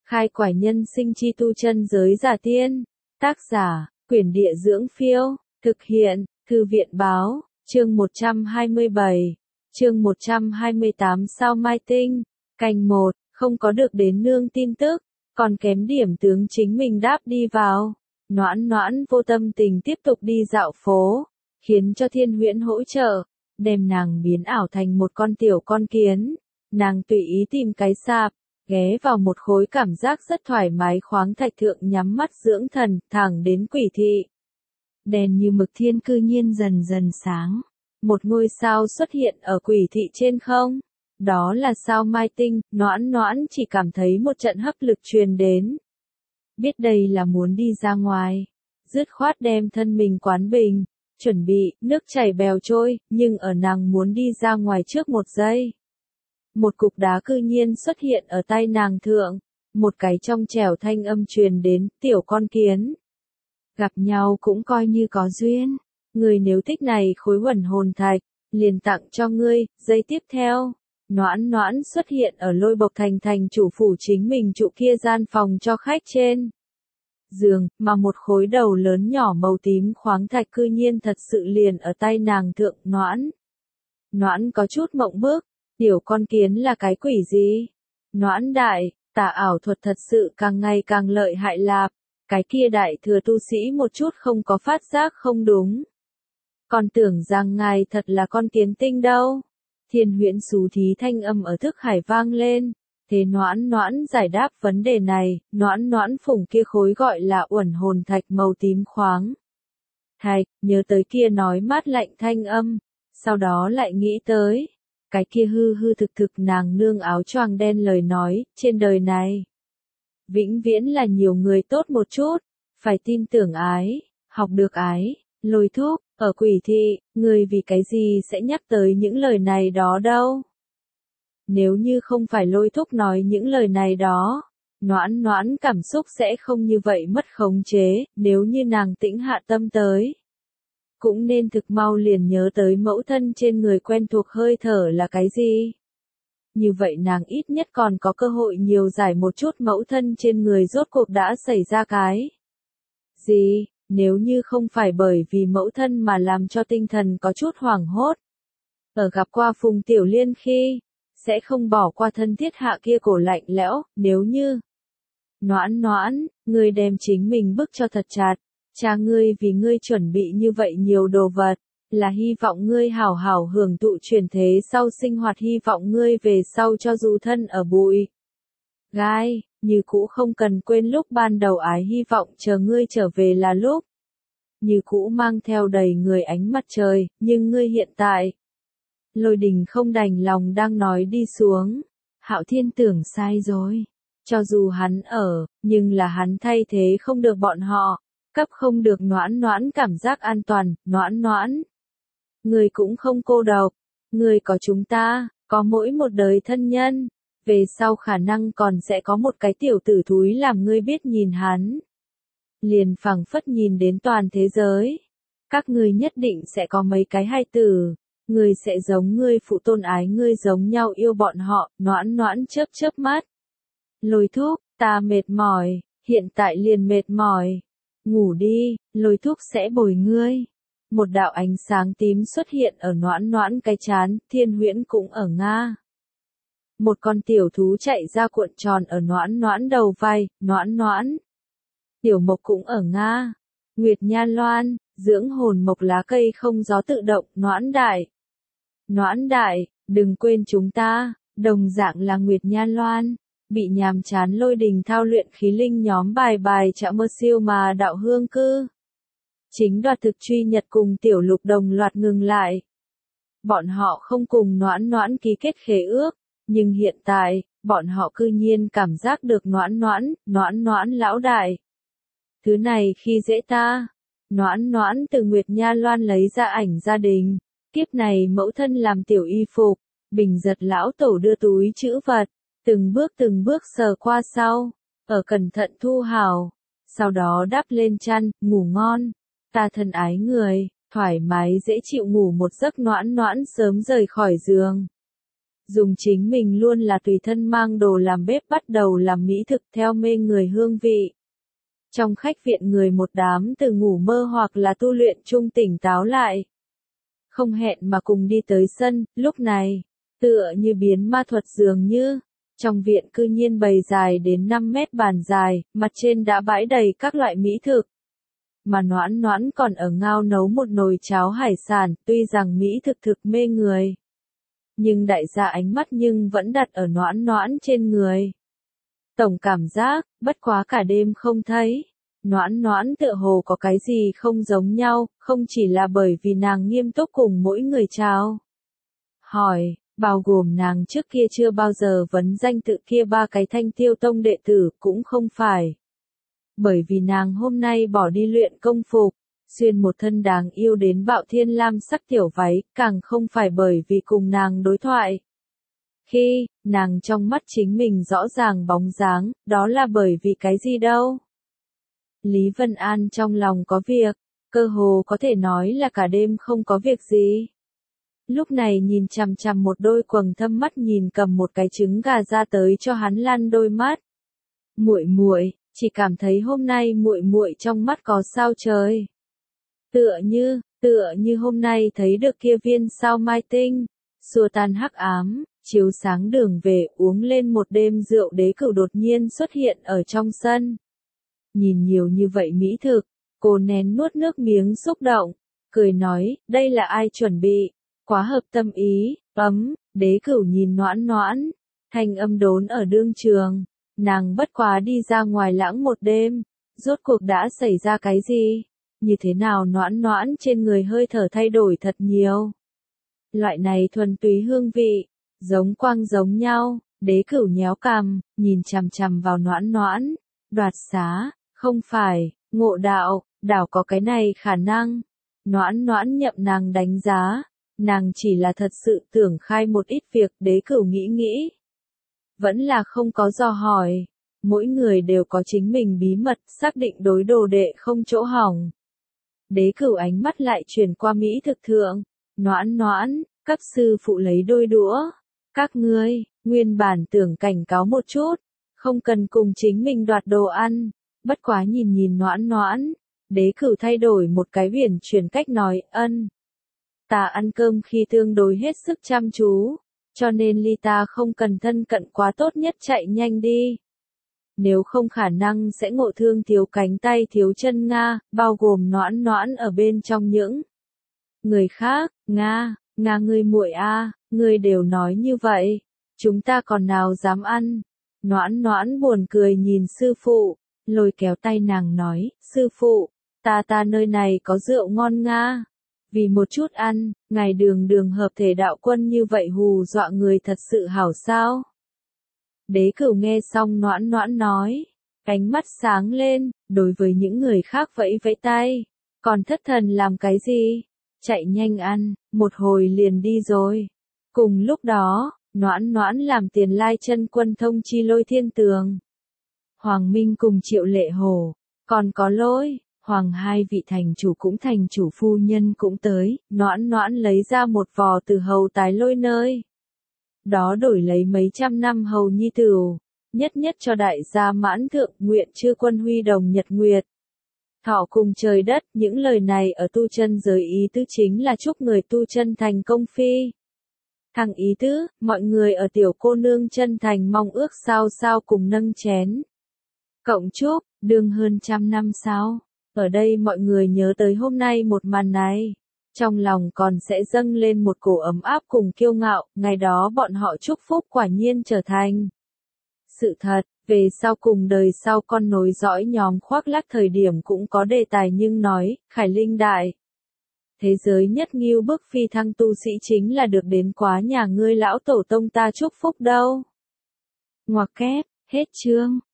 Khai quải nhân sinh chi tu chân giới giả tiên. Tác giả, Quyển Địa Dưỡng Phiêu. Thực hiện, Thư viện Báo. Chương 127. Chương 128 sao mai tinh. Canh 1, không có được đến nương tin tức, còn kém điểm tướng chính mình đáp đi vào. Noãn Noãn vô tâm tình tiếp tục đi dạo phố, khiến cho Thiên Huyễn hỗ trợ, đem nàng biến ảo thành một con tiểu con kiến. Nàng tùy ý tìm cái sạp, ghé vào một khối cảm giác rất thoải mái khoáng thạch thượng nhắm mắt dưỡng thần, thẳng đến Quỷ thị. Đèn như mực thiên cư nhiên dần dần sáng. Một ngôi sao xuất hiện ở Quỷ thị trên không. Đó là sao mai tinh. Noãn Noãn chỉ cảm thấy một trận hấp lực truyền đến. Biết đây là muốn đi ra ngoài, dứt khoát đem thân mình quán bình, chuẩn bị, nước chảy bèo trôi, nhưng ở nàng muốn đi ra ngoài trước một giây. Một cục đá cư nhiên xuất hiện ở tay nàng thượng, một cái trong trẻo thanh âm truyền đến, tiểu con kiến. Gặp nhau cũng coi như có duyên, người nếu thích này khối huẩn hồn thạch, liền tặng cho ngươi. Giây tiếp theo, Noãn Noãn xuất hiện ở Lôi Bộc thành chủ phủ chính mình trụ kia gian phòng cho khách trên giường, mà một khối đầu lớn nhỏ màu tím khoáng thạch cư nhiên thật sự liền ở tay nàng thượng. Noãn Noãn có chút mộng bức, tiểu con kiến là cái quỷ gì? Noãn đại, tà ảo thuật thật sự càng ngày càng lợi hại lạp, cái kia đại thừa tu sĩ một chút không có phát giác không đúng. Còn tưởng rằng ngài thật là con kiến tinh đâu. Thiên Huyễn xú thí thanh âm ở thức hải vang lên. Thế Noãn Noãn giải đáp vấn đề này. Noãn Noãn phủng kia khối gọi là uẩn hồn thạch màu tím khoáng thạch, nhớ tới kia nói mát lạnh thanh âm, sau đó lại nghĩ tới cái kia hư hư thực thực nàng nương áo choàng đen lời nói, trên đời này vĩnh viễn là nhiều người tốt một chút, phải tin tưởng ái, học được ái. Lôi Thúc, ở Quỷ thị, người vì cái gì sẽ nhắc tới những lời này đó đâu? Nếu như không phải Lôi Thúc nói những lời này đó, Noãn Noãn cảm xúc sẽ không như vậy mất khống chế. Nếu như nàng tĩnh hạ tâm tới, cũng nên thực mau liền nhớ tới mẫu thân trên người quen thuộc hơi thở là cái gì. Như vậy nàng ít nhất còn có cơ hội nhiều giải một chút mẫu thân trên người rốt cuộc đã xảy ra cái gì. Nếu như không phải bởi vì mẫu thân mà làm cho tinh thần có chút hoảng hốt, ở gặp qua Phùng Tiểu Liên khi, sẽ không bỏ qua thân thiết hạ kia cổ lạnh lẽo. Nếu như Noãn Noãn, ngươi đem chính mình bức cho thật chặt, cha ngươi vì ngươi chuẩn bị như vậy nhiều đồ vật, là hy vọng ngươi hảo hảo hưởng thụ chuyển thế sau sinh hoạt, hy vọng ngươi về sau cho dù thân ở bụi gai, như cũ không cần quên lúc ban đầu ái, hy vọng chờ ngươi trở về là lúc như cũ mang theo đầy người ánh mặt trời, nhưng ngươi hiện tại. Lôi Đình không đành lòng đang nói đi xuống. Hạo Thiên tưởng sai rồi. Cho dù hắn ở, nhưng là hắn thay thế không được bọn họ, cấp không được Noãn Noãn cảm giác an toàn. Noãn Noãn, ngươi cũng không cô độc, ngươi có chúng ta, có mỗi một đời thân nhân. Về sau khả năng còn sẽ có một cái tiểu tử thúi làm ngươi biết nhìn hắn, liền phảng phất nhìn đến toàn thế giới. Các ngươi nhất định sẽ có mấy cái hài tử, ngươi sẽ giống ngươi phụ tôn ái ngươi giống nhau yêu bọn họ. Noãn Noãn chớp chớp mắt. Lôi Thúc, ta mệt mỏi, hiện tại liền mệt mỏi. Ngủ đi, Lôi Thúc sẽ bồi ngươi. Một đạo ánh sáng tím xuất hiện ở Noãn Noãn cái trán. Thiên Huyễn cũng ở Nga. Một con tiểu thú chạy ra cuộn tròn ở Noãn Noãn đầu vai. Noãn Noãn, Tiểu Mộc cũng ở Nga. Nguyệt Nha Loan, dưỡng hồn mộc lá cây không gió tự động. Noãn đại, đừng quên chúng ta. Đồng dạng là Nguyệt Nha Loan, bị nhàm chán Lôi Đình thao luyện khí linh nhóm bài chạo mơ siêu mà đạo hương cư. Chính đoạt thực truy nhật cùng Tiểu Lục đồng loạt ngừng lại. Bọn họ không cùng Noãn Noãn ký kết khế ước, nhưng hiện tại, bọn họ cư nhiên cảm giác được Noãn Noãn lão đại. Thứ này khi dễ ta. Noãn Noãn từ Nguyệt Nha Loan lấy ra ảnh gia đình. Kiếp này mẫu thân làm tiểu y phục, Bình Giật lão tổ đưa túi trữ vật, từng bước sờ qua sau, ở cẩn thận thu hảo, sau đó đắp lên chăn, ngủ ngon. Ta thân ái người, thoải mái dễ chịu ngủ một giấc. Noãn Noãn sớm rời khỏi giường. dùng chính mình luôn là tùy thân mang đồ làm bếp bắt đầu làm mỹ thực theo mê người hương vị. Trong khách viện người một đám từ ngủ mơ hoặc là tu luyện chung tỉnh táo lại. Không hẹn mà cùng đi tới sân, lúc này, tựa như biến ma thuật dường như, trong viện cư nhiên bày dài đến 5 mét bàn dài, mặt trên đã bãi đầy các loại mỹ thực. Mà Noãn Noãn còn ở ngao nấu một nồi cháo hải sản, tuy rằng mỹ thực thực mê người. Nhưng đại gia ánh mắt nhưng vẫn đặt ở Noãn Noãn trên người. Tổng cảm giác, bất quá cả đêm không thấy. Noãn Noãn tựa hồ có cái gì không giống nhau, không chỉ là bởi vì nàng nghiêm túc cùng mỗi người chào hỏi, bao gồm nàng trước kia chưa bao giờ vấn danh tự kia 3 cái Thanh Tiêu Tông đệ tử cũng không phải. Bởi vì nàng hôm nay bỏ đi luyện công phục, xuyên một thân đáng yêu đến bạo thiên lam sắc tiểu váy, càng không phải bởi vì cùng nàng đối thoại. Khi, nàng trong mắt chính mình rõ ràng bóng dáng, đó là bởi vì cái gì đâu. Lý Vân An trong lòng có việc, cơ hồ có thể nói là cả đêm không có việc gì. Lúc này nhìn chằm chằm một đôi quầng thâm mắt nhìn cầm một cái trứng gà ra tới cho hắn lăn đôi mắt. Muội muội, chỉ cảm thấy hôm nay muội muội trong mắt có sao trời. Tựa như hôm nay thấy được kia viên sao mai tinh, xua tan hắc ám, chiếu sáng đường về uống lên một đêm rượu Đế Cửu đột nhiên xuất hiện ở trong sân. Nhìn nhiều như vậy mỹ thực, cô nén nuốt nước miếng xúc động, cười nói, đây là ai chuẩn bị, quá hợp tâm ý, Đế Cửu nhìn Noãn Noãn, thanh âm đốn ở đương trường, nàng bất quá đi ra ngoài lãng một đêm, rốt cuộc đã xảy ra cái gì, như thế nào Noãn Noãn trên người hơi thở thay đổi thật nhiều. Loại này thuần túy hương vị, giống quang giống nhau, Đế Cửu nhéo cằm, nhìn chằm chằm vào Noãn Noãn, đoạt xá, không phải, ngộ đạo, đảo có cái này khả năng. Noãn Noãn nhậm nàng đánh giá, nàng chỉ là thật sự tưởng khai một ít việc. Đế Cửu nghĩ. Vẫn là không có dò hỏi, mỗi người đều có chính mình bí mật, xác định đối đồ đệ không chỗ hỏng. Đế Cửu ánh mắt lại chuyển qua mỹ thực thượng, Noãn Noãn, các sư phụ lấy đôi đũa, các ngươi, nguyên bản tưởng cảnh cáo một chút, không cần cùng chính mình đoạt đồ ăn, bất quá nhìn Noãn Noãn, Đế Cửu thay đổi một cái uyển chuyển cách nói, ta ăn cơm khi tương đối hết sức chăm chú, cho nên ly ta không cần thân cận quá, tốt nhất chạy nhanh đi. Nếu không khả năng sẽ ngộ thương thiếu cánh tay thiếu chân Nga, bao gồm Noãn Noãn ở bên trong những người khác. Nga ngươi muội a, ngươi đều nói như vậy, chúng ta còn nào dám ăn. Noãn Noãn buồn cười nhìn sư phụ, lôi kéo tay nàng nói, sư phụ, ta nơi này có rượu ngon Nga. Vì một chút ăn, ngài đường hợp thể đạo quân như vậy hù dọa người thật sự hảo sao? Đế Cửu nghe xong Noãn Noãn nói, ánh mắt sáng lên, đối với những người khác vẫy vẫy tay, còn thất thần làm cái gì? Chạy nhanh ăn, một hồi liền đi rồi. Cùng lúc đó, Noãn Noãn làm Tiền Lai chân quân thông chi Lôi Thiên Tường, Hoàng Minh cùng Triệu Lệ Hồ, còn có Lôi Hoàng hai vị thành chủ cũng thành chủ phu nhân cũng tới. Noãn Noãn lấy ra một vò từ hầu tái Lôi nơi đó đổi lấy mấy trăm năm hầu nhi tửu, nhất cho đại gia mãn thượng nguyện chư quân huy đồng nhật nguyệt. Thọ cùng trời đất, những lời này ở tu chân giới ý tứ chính là chúc người tu chân thành công phi. Thằng ý tứ, mọi người ở tiểu cô nương chân thành mong ước sao cùng nâng chén. Cộng chúc, đương hơn trăm năm sau. Ở đây mọi người nhớ tới hôm nay một màn này. Trong lòng còn sẽ dâng lên một cổ ấm áp cùng kiêu ngạo, ngày đó bọn họ chúc phúc quả nhiên trở thành sự thật. Về sau cùng đời sau con nối dõi nhóm khoác lác thời điểm cũng có đề tài nhưng nói, Khải Linh đại. Thế giới nhất nghiêu bức phi thăng tu sĩ chính là được đến quá nhà ngươi lão tổ tông ta chúc phúc đâu. Ngoặc kép, hết chương.